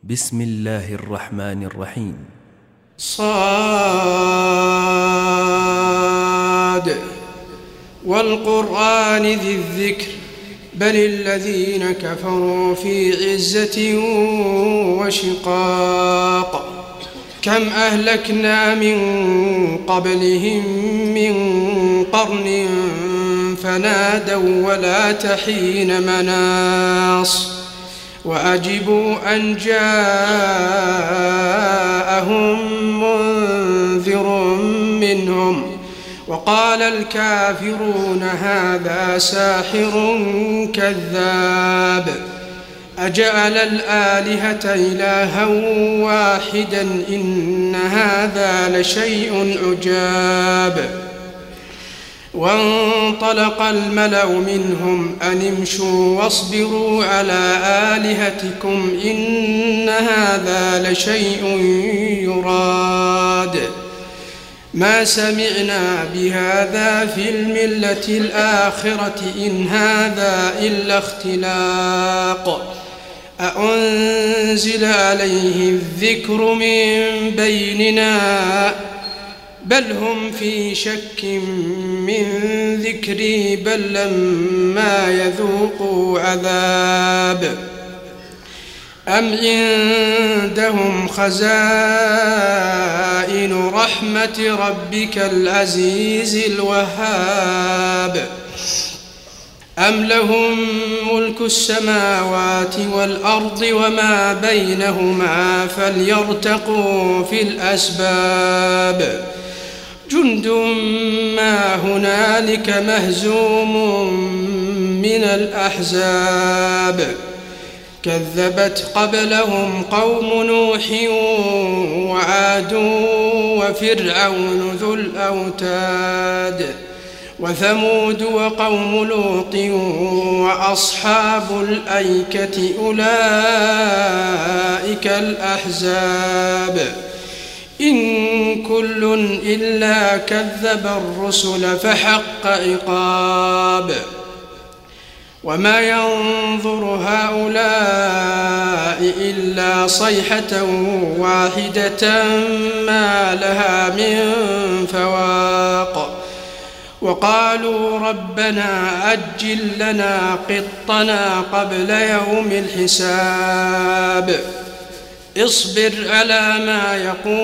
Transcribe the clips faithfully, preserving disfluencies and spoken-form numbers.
بسم الله الرحمن الرحيم. صاد والقرآن ذي الذكر بل الذين كفروا في عزة وشقاق. كم أهلكنا من قبلهم من قرن فنادوا ولا تحين مناص وأجبوا أن جاءهم منذر منهم وقال الكافرون هذا ساحر كذاب أجعل الآلهة إلها واحدا إن هذا لشيء عجاب. وانطلق الملأ منهم أن امشوا واصبروا على آلهتكم إن هذا لشيء يراد ما سمعنا بهذا في الملة الآخرة إن هذا إلا اختلاق أأنزل عليه الذكر من بيننا بل هم في شك من ذكري بل لما يذوقوا عذاب أم عندهم خزائن رحمة ربك العزيز الوهاب أم لهم ملك السماوات والأرض وما بينهما فليرتقوا في الأسباب جند ما هنالك مهزوم من الأحزاب كذبت قبلهم قوم نوح وعاد وفرعون ذو الأوتاد وثمود وقوم لوط وأصحاب الأيكة أولئك الأحزاب إن كل إلا كذب الرسل فحق عقاب وما ينظر هؤلاء إلا صيحة واحدة ما لها من فواق وقالوا ربنا أجل لنا قطنا قبل يوم الحساب اصبر على ما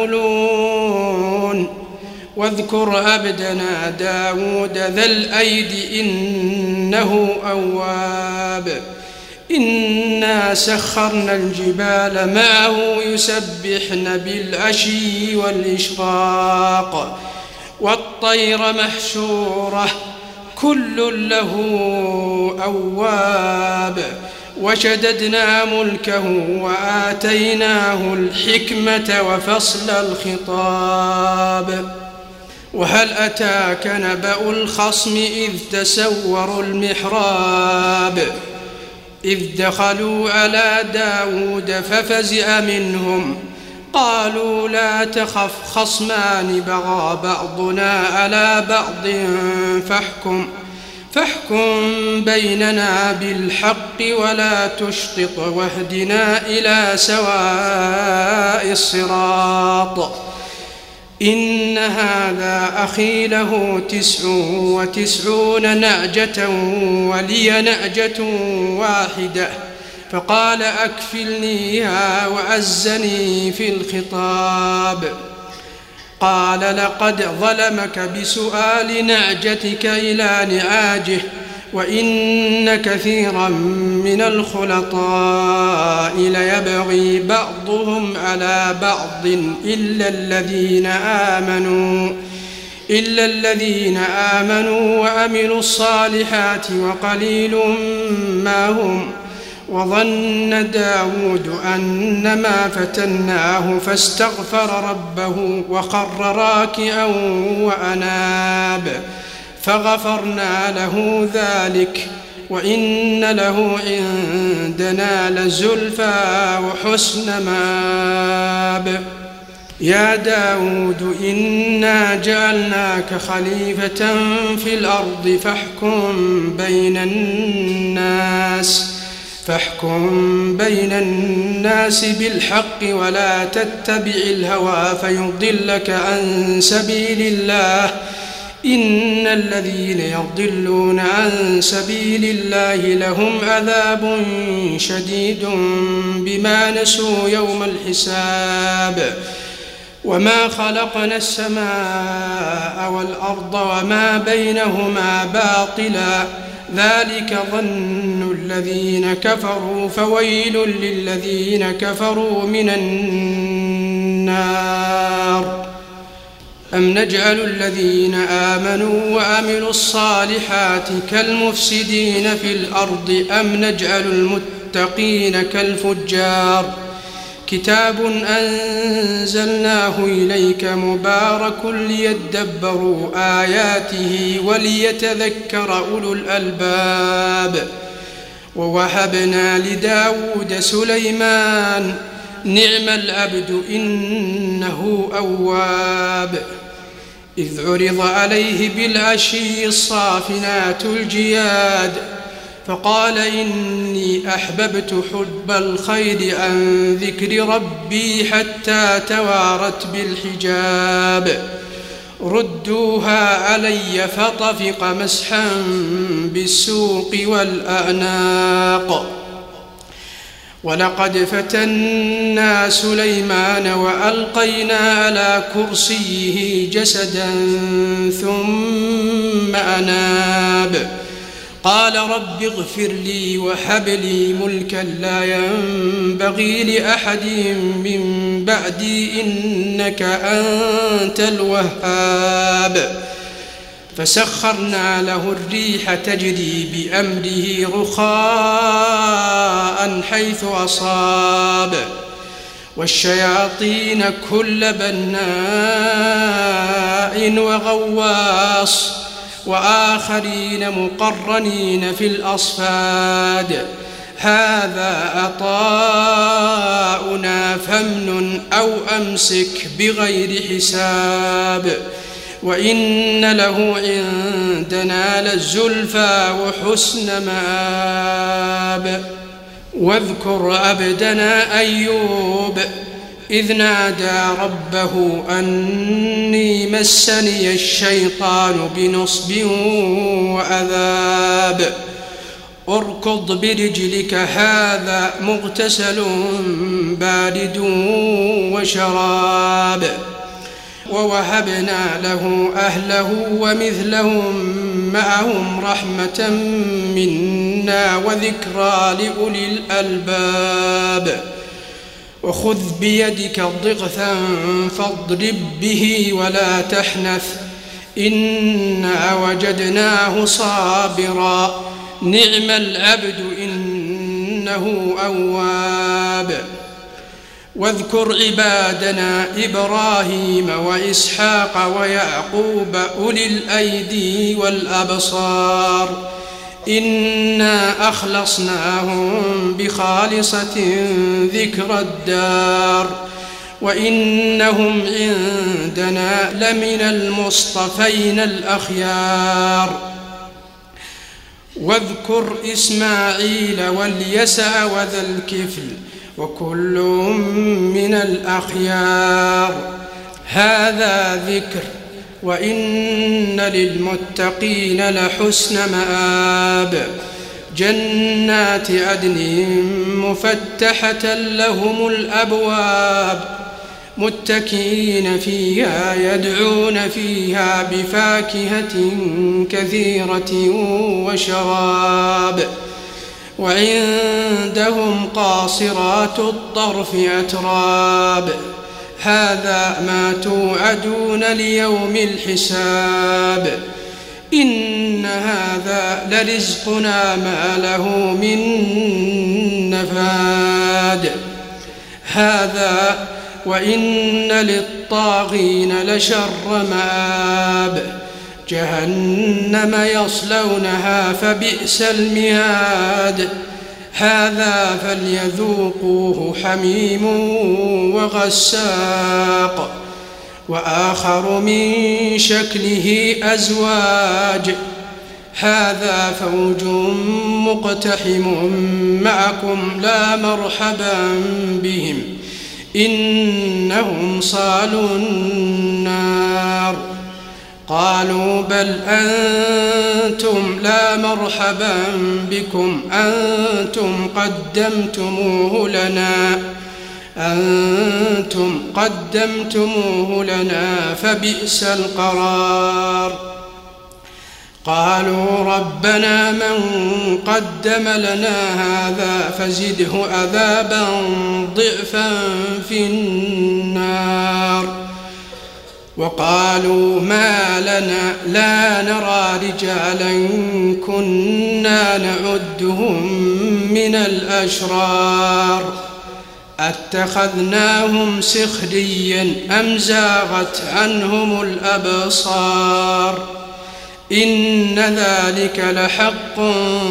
يقولون واذكر عبدنا داود ذا الأيد إنه أواب إنا سخرنا الجبال معه يسبحن بالعشي والإشراق والطير محشورة كل له أواب وشددنا ملكه وآتيناه الحكمة وفصل الخطاب وهل أتاك نبأ الخصم إذ تسوروا المحراب إذ دخلوا على داود ففزع منهم قالوا لا تخف خصمان بغى بعضنا على بعض فاحكم فاحكم بيننا بالحق ولا تشطط واهدنا إلى سواء الصراط إن هذا أخي له تسع وتسعون نعجة ولي نعجة واحدة فقال أكفلنيها وأزني في الخطاب قال لقد ظلمك بسؤال نعجتك إلى نعاجه وإن كثيرا من الخلطاء ليبغي بعضهم على بعض إلا الذين آمنوا إلا الذين آمنوا وعملوا الصالحات وقليل ما هم وظن داود أنما فتناه فاستغفر ربه وخر راكعا وأناب فغفرنا له ذلك وإن له عندنا لزلفى وحسن مآب يا داود إنا جعلناك خليفة في الأرض فاحكم بين الناس فاحكم بين الناس بالحق ولا تتبع الهوى فيضلك عن سبيل الله إن الذين يضلون عن سبيل الله لهم عذاب شديد بما نسوا يوم الحساب وما خلقنا السماء والأرض وما بينهما باطلا ذلك ظن الذين كفروا فويل للذين كفروا من النار أم نجعل الذين آمنوا وعملوا الصالحات كالمفسدين في الأرض أم نجعل المتقين كالفجار كتاب أنزلناه إليك مبارك ليدبروا آياته وليتذكر أولو الألباب ووهبنا لداود سليمان نعم العبد إنه أواب إذ عرض عليه بالعشي الصافنات الجياد فقال إني أحببت حب الخير عن ذكر ربي حتى توارت بالحجاب ردوها علي فطفق مسحا بالسوق والأعناق ولقد فتنا سليمان وألقينا على كرسيه جسدا ثم أناب قال رب اغفر لي وهب لي ملكا لا ينبغي لأحد من بعدي إنك أنت الوهاب فسخرنا له الريح تجري بأمره رخاء حيث أصاب والشياطين كل بناء وغواص وآخرين مقرنين في الأصفاد هذا عطاؤنا فامنن أو أمسك بغير حساب وإن له عندنا للزلفى وحسن مآب واذكر عبدنا أيوب إذ نادى ربه أني مسني الشيطان بنصب وعذاب اركض برجلك هذا مغتسل بارد وشراب ووهبنا له أهله ومثلهم معهم رحمة منا وذكرى لأولي الألباب وخذ بيدك ضغثا فاضرب به ولا تحنث إنا وجدناه صابرا نعم العبد إنه أواب واذكر عبادنا إبراهيم وإسحاق ويعقوب أولي الأيدي والأبصار إنا أخلصناهم بخالصة ذكر الدار وإنهم عندنا لمن المصطفين الأخيار واذكر إسماعيل واليسع وذا الكفل وكل من الأخيار هذا ذكر وإن للمتقين لحسن مآب جنات عدن مفتحة لهم الأبواب متكئين فيها يدعون فيها بفاكهة كثيرة وشراب وعندهم قاصرات الطرف أتراب هذا ما توعدون ليوم الحساب إن هذا لرزقنا ما له من نفاد هذا وإن للطاغين لشر مآب جهنم يصلونها فبئس المهاد هذا فليذوقوه حميم وغساق وآخر من شكله أزواج هذا فوج مقتحم معكم لا مرحبا بهم إنهم صالوا النار. قالوا بل أنتم لا مرحبا بكم أنتم قدمتموه لنا أنتم قدمتموه لنا فبئس القرار. قالوا ربنا من قدم لنا هذا فزده عذابا ضعفا في النار. وقالوا ما لنا لا نرى رجالا كنا نعدهم من الأشرار أتخذناهم سخريا أم زاغت عنهم الأبصار إن ذلك لحق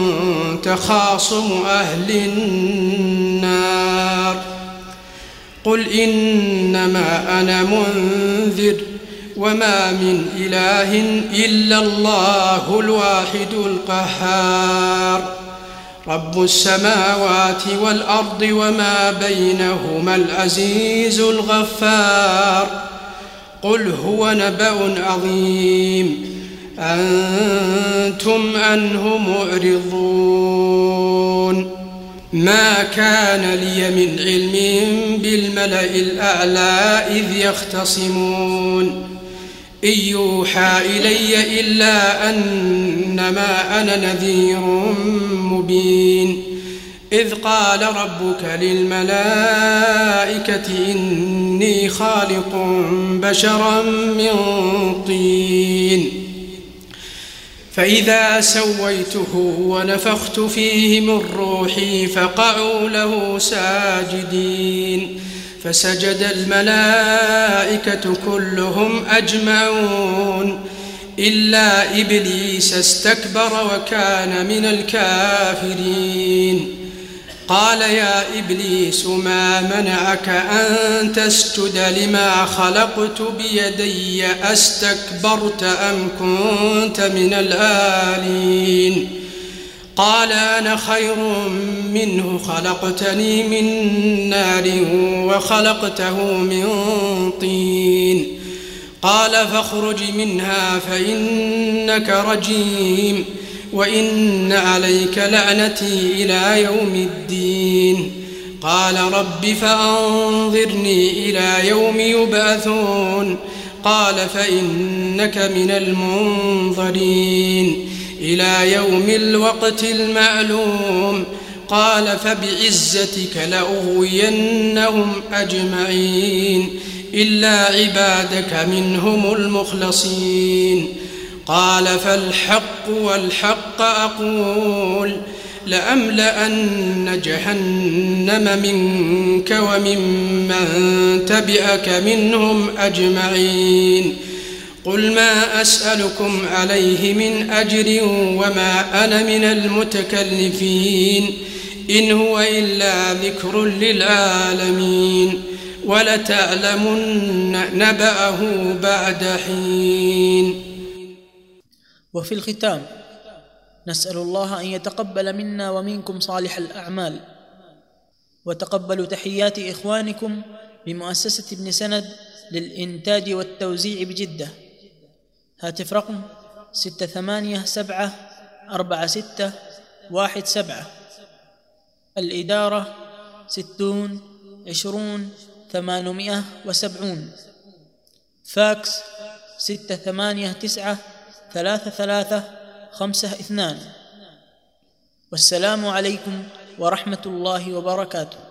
تخاصم أهل النار. قل إنما أنا منذر وما من إله إلا الله الواحد القهار رب السماوات والأرض وما بينهما العزيز الغفار. قل هو نبأ عظيم أنتم عنه معرضون. ما كان لي من علم بالملأ الأعلى إذ يختصمون إن يوحى إلي إلا أنما أنا نذير مبين. إذ قال ربك للملائكة إني خالق بشرا من طين فإذا سويته ونفخت فيه من روحي فقعوا له ساجدين فسجد الملائكة كلهم أجمعون إلا إبليس استكبر وكان من الكافرين. قال يا إبليس ما منعك أن تسجد لما خلقت بيدي أستكبرت أم كنت من العالين؟ قال أنا خير منه خلقتني من نار وخلقته من طين. قال فاخرج منها فإنك رجيم وإن عليك لعنتي إلى يوم الدين. قال رب فأنظرني إلى يوم يبعثون. قال فإنك من المنظرين إلى يوم الوقت المعلوم. قال فبعزتك لأغوينهم أجمعين إلا عبادك منهم المخلصين. قال فالحق والحق أقول لأملأن جهنم منك وممن تبعك منهم أجمعين. قل ما أسألكم عليه من أجر وما أنا من المتكلفين إن هو إلا ذكر للعالمين ولتعلمن نبأه بعد حين. وفي الختام نسأل الله أن يتقبل منا ومنكم صالح الأعمال، وتقبلوا تحيات إخوانكم بمؤسسة ابن سند للإنتاج والتوزيع بجدة. هاتف رقم ستة ثمانية سبعة أربعة ستة واحد سبعة. الإدارة ستون عشرون ثمانمائة وسبعون. فاكس ستة ثمانية تسعة ثلاثة ثلاثة خمسة اثنان. والسلام عليكم ورحمة الله وبركاته.